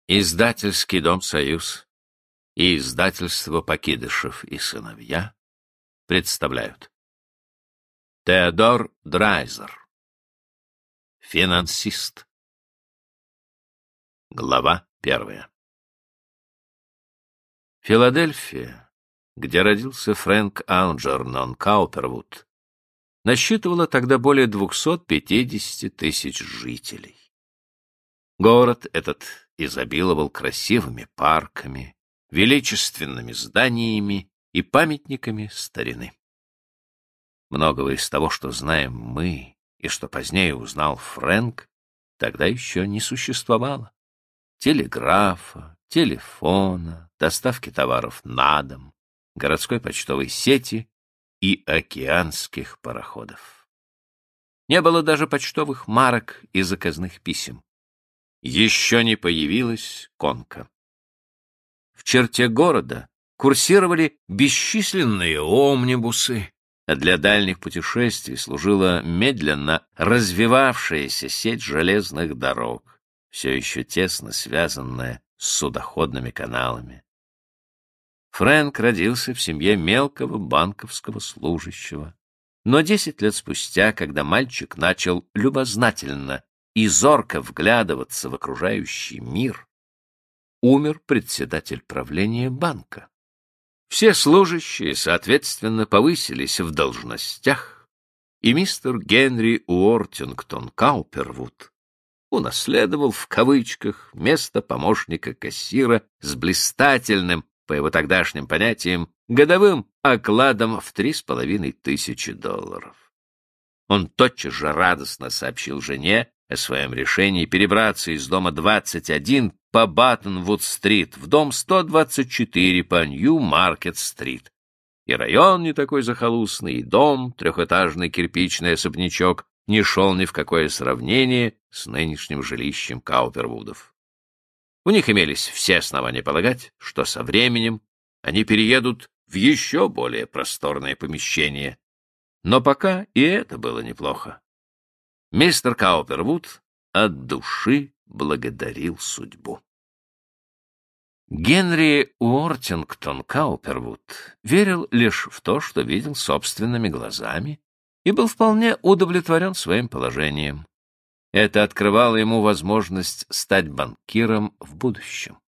Издательский дом «Союз» и издательство «Покидышев и сыновья» представляют. Теодор Драйзер. Финансист. Глава 1. Филадельфия, где родился Фрэнк Алджернон Каупервуд, насчитывала тогда более 250 тысяч жителей. Город этот изобиловал красивыми парками, величественными зданиями и памятниками старины. Многого из того, что знаем мы и что позднее узнал Фрэнк, тогда еще не существовало. Телеграфа, телефона, доставки товаров на дом, городской почтовой сети и океанских пароходов. Не было даже почтовых марок и заказных писем. Еще не появилась конка. В черте города курсировали бесчисленные омнибусы, а для дальних путешествий служила медленно развивавшаяся сеть железных дорог, все еще тесно связанная с судоходными каналами. Фрэнк родился в семье мелкого банковского служащего, но 10 лет спустя, когда мальчик начал любознательно и зорко вглядываться в окружающий мир, умер председатель правления банка. Все служащие, соответственно, повысились в должностях, и мистер Генри Уортингтон Каупервуд унаследовал в кавычках место помощника кассира с блистательным, по его тогдашним понятиям, годовым окладом в $3500. Он тотчас же радостно сообщил жене о своем решении перебраться из дома 21 по Баттонвуд-стрит в дом 124 по Нью-Маркет-стрит. И район не такой захолустный, и дом, трехэтажный кирпичный особнячок, не шел ни в какое сравнение с нынешним жилищем Каупервудов. У них имелись все основания полагать, что со временем они переедут в еще более просторное помещение. Но пока и это было неплохо. Мистер Каупервуд от души благодарил судьбу. Генри Уортингтон Каупервуд верил лишь в то, что видел собственными глазами, и был вполне удовлетворен своим положением. Это открывало ему возможность стать банкиром в будущем.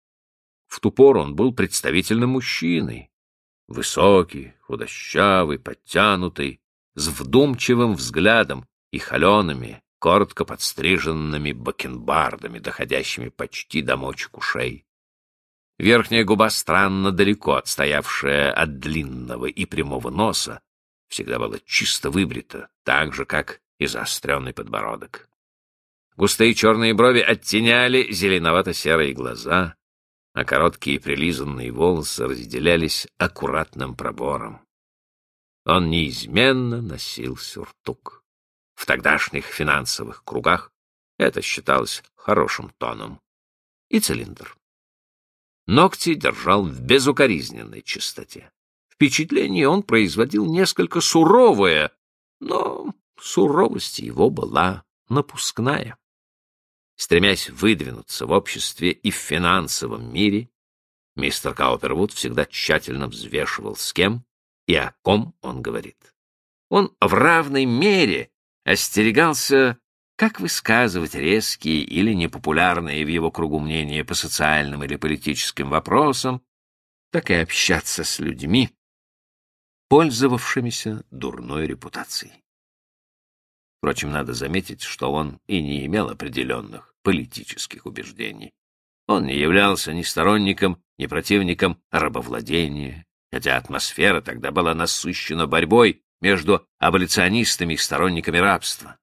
В ту пору он был представительным мужчиной, высокий, худощавый, подтянутый, с вдумчивым взглядом и холеными, коротко подстриженными бакенбардами, доходящими почти до мочек ушей. Верхняя губа, странно далеко отстоявшая от длинного и прямого носа, всегда была чисто выбрита, так же, как и заостренный подбородок. Густые черные брови оттеняли зеленовато-серые глаза, а короткие прилизанные волосы разделялись аккуратным пробором. Он неизменно носил сюртук. В тогдашних финансовых кругах это считалось хорошим тоном. И цилиндр. Ногти держал в безукоризненной чистоте. Впечатление он производил несколько суровое, но суровость его была напускная. Стремясь выдвинуться в обществе и в финансовом мире, мистер Каупервуд всегда тщательно взвешивал, с кем и о ком он говорит. Он в равной мере остерегался как высказывать резкие или непопулярные в его кругу мнения по социальным или политическим вопросам, так и общаться с людьми, пользовавшимися дурной репутацией. Впрочем, надо заметить, что он и не имел определенных политических убеждений. Он не являлся ни сторонником, ни противником рабовладения, хотя атмосфера тогда была насыщена борьбой между аболиционистами и сторонниками рабства.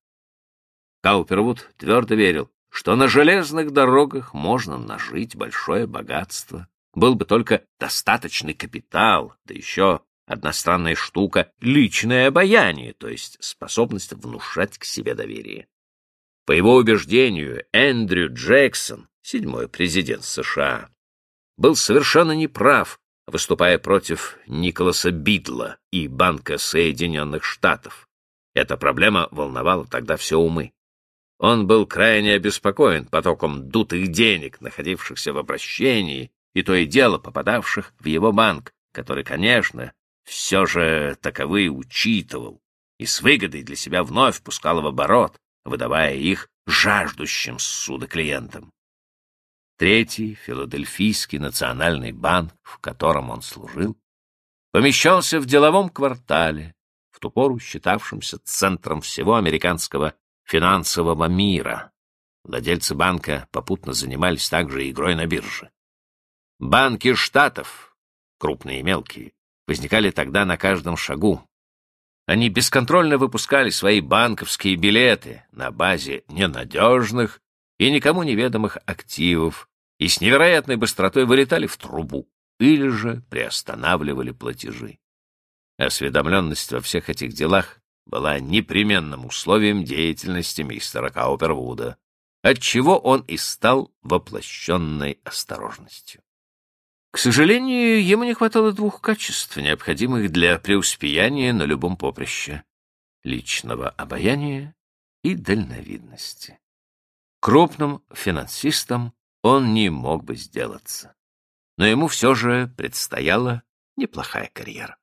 Каупервуд твердо верил, что на железных дорогах можно нажить большое богатство. Был бы только достаточный капитал, да еще одна странная штука — личное обаяние, то есть способность внушать к себе доверие. По его убеждению, Эндрю Джексон, 7-й президент США, был совершенно неправ, выступая против Николаса Бидла и Банка Соединенных Штатов. Эта проблема волновала тогда все умы. Он был крайне обеспокоен потоком дутых денег, находившихся в обращении, и то и дело попадавших в его банк, который, конечно, все же таковые учитывал и с выгодой для себя вновь пускал в оборот, выдавая их жаждущим ссуда клиентам. Третий Филадельфийский национальный банк, в котором он служил, помещался в деловом квартале, в ту пору считавшемся центром всего американского финансового мира. Владельцы банка попутно занимались также игрой на бирже. Банки штатов, крупные и мелкие, возникали тогда на каждом шагу. Они бесконтрольно выпускали свои банковские билеты на базе ненадежных и никому неведомых активов и с невероятной быстротой вылетали в трубу или же приостанавливали платежи. Осведомленность во всех этих делах была непременным условием деятельности мистера Каупервуда, отчего он и стал воплощенной осторожностью. К сожалению, ему не хватало двух качеств, необходимых для преуспеяния на любом поприще — личного обаяния и дальновидности. Крупным финансистом он не мог бы сделаться, но ему все же предстояла неплохая карьера.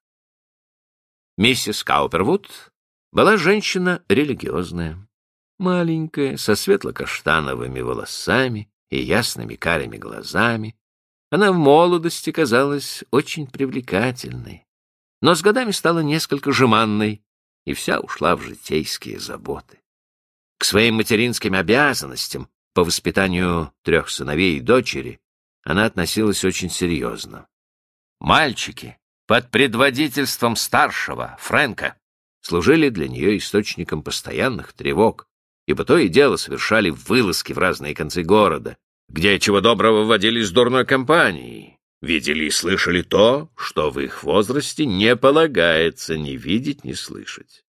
Миссис Каупервуд была женщина религиозная, маленькая, со светло-каштановыми волосами и ясными карими глазами. Она в молодости казалась очень привлекательной, но с годами стала несколько жеманной и вся ушла в житейские заботы. К своим материнским обязанностям по воспитанию 3 сыновей и дочери она относилась очень серьезно. Мальчики под предводительством старшего, Фрэнка, служили для нее источником постоянных тревог, ибо то и дело совершали вылазки в разные концы города, где чего доброго водились с дурной компанией, видели и слышали то, что в их возрасте не полагается ни видеть, ни слышать.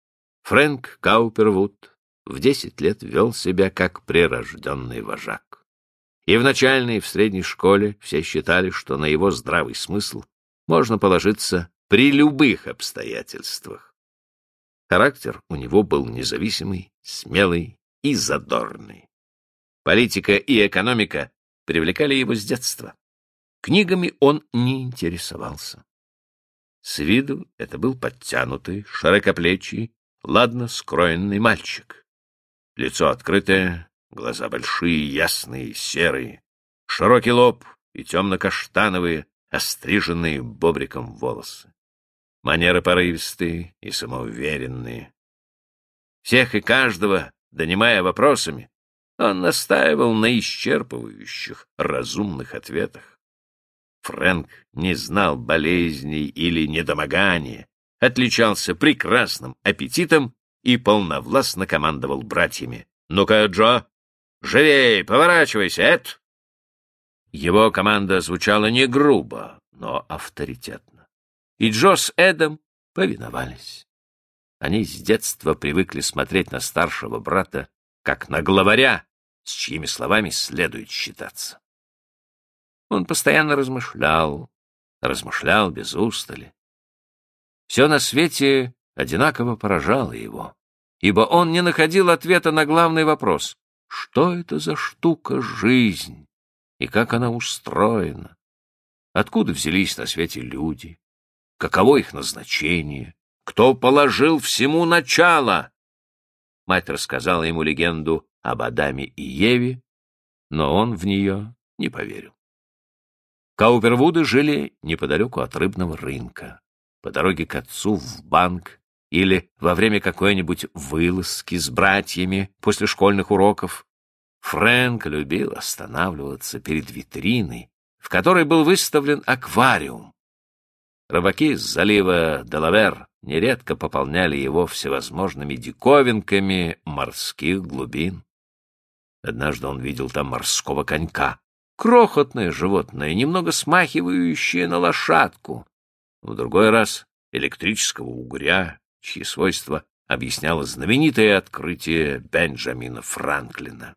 Фрэнк Каупервуд в 10 лет вел себя как прирожденный вожак. И в начальной, и в средней школе все считали, что на его здравый смысл можно положиться при любых обстоятельствах. Характер у него был независимый, смелый и задорный. Политика и экономика привлекали его с детства. Книгами он не интересовался. С виду это был подтянутый, широкоплечий, ладно скроенный мальчик. Лицо открытое, глаза большие, ясные, серые, широкий лоб и темно-каштановые, остриженные бобриком волосы. Манеры порывистые и самоуверенные. Всех и каждого, донимая вопросами, он настаивал на исчерпывающих, разумных ответах. Фрэнк не знал болезней или недомогания, отличался прекрасным аппетитом и полновластно командовал братьями. «Ну-ка, Джо, живей, поворачивайся, Эд!» Его команда звучала не грубо, но авторитетно. И Джо с Эдом повиновались. Они с детства привыкли смотреть на старшего брата как на главаря, с чьими словами следует считаться. Он постоянно размышлял без устали. Все на свете одинаково поражало его, ибо он не находил ответа на главный вопрос: что это за штука жизнь и как она устроена? Откуда взялись на свете люди? Каково их назначение? Кто положил всему начало? Мать рассказала ему легенду об Адаме и Еве, но он в нее не поверил. Каупервуды жили неподалеку от рыбного рынка, по дороге к отцу в банк или во время какой-нибудь вылазки с братьями после школьных уроков. Фрэнк любил останавливаться перед витриной, в которой был выставлен аквариум. Рыбаки с залива Делавер нередко пополняли его всевозможными диковинками морских глубин. Однажды он видел там морского конька, крохотное животное, немного смахивающее на лошадку. В другой раз электрического угря, чьи свойства объясняло знаменитое открытие Бенджамина Франклина.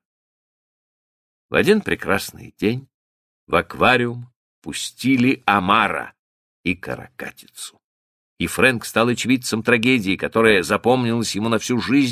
В один прекрасный день в аквариум пустили омара и каракатицу. И Фрэнк стал очевидцем трагедии, которая запомнилась ему на всю жизнь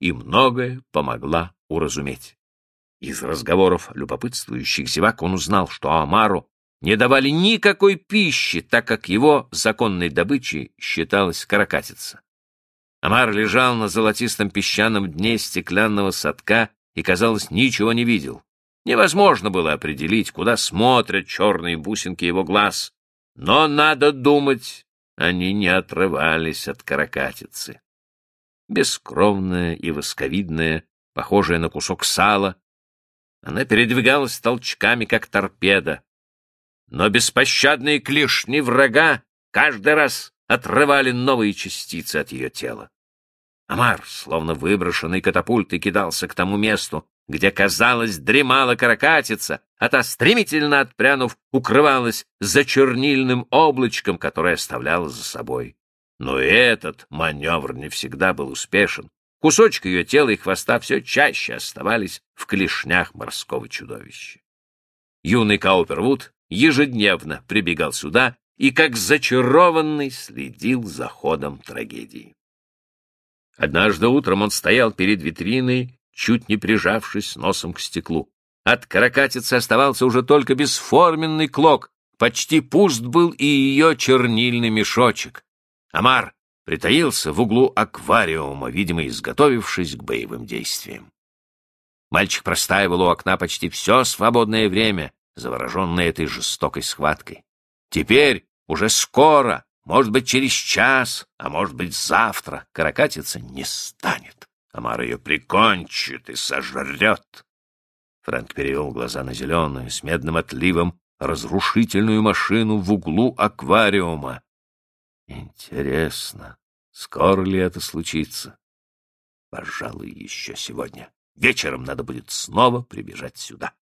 и многое помогла уразуметь. Из разговоров любопытствующих зевак он узнал, что Омару не давали никакой пищи, так как его законной добычей считалась каракатица. Омар лежал на золотистом песчаном дне стеклянного садка и, казалось, ничего не видел. Невозможно было определить, куда смотрят черные бусинки его глаз, но, надо думать, они не отрывались от каракатицы. Бескровная и восковидная, похожая на кусок сала, она передвигалась толчками, как торпеда, но беспощадные клешни врага каждый раз отрывали новые частицы от ее тела. Омар, словно выброшенный катапультой, кидался к тому месту, где, казалось, дремала каракатица, а та, стремительно отпрянув, укрывалась за чернильным облачком, которое оставляла за собой. Но и этот маневр не всегда был успешен. Кусочки ее тела и хвоста все чаще оставались в клешнях морского чудовища. Юный Каупервуд ежедневно прибегал сюда и, как зачарованный, следил за ходом трагедии. Однажды утром он стоял перед витриной, чуть не прижавшись носом к стеклу. От каракатицы оставался уже только бесформенный клок, почти пуст был и ее чернильный мешочек. Омар притаился в углу аквариума, видимо, изготовившись к боевым действиям. Мальчик простаивал у окна почти все свободное время, завороженный этой жестокой схваткой. Теперь, уже скоро, может быть, через час, а может быть, завтра, каракатица не станет. Омар ее прикончит и сожрет. Фрэнк перевел глаза на зеленую, с медным отливом, разрушительную машину в углу аквариума. Интересно, скоро ли это случится? Пожалуй, еще сегодня. Вечером надо будет снова прибежать сюда.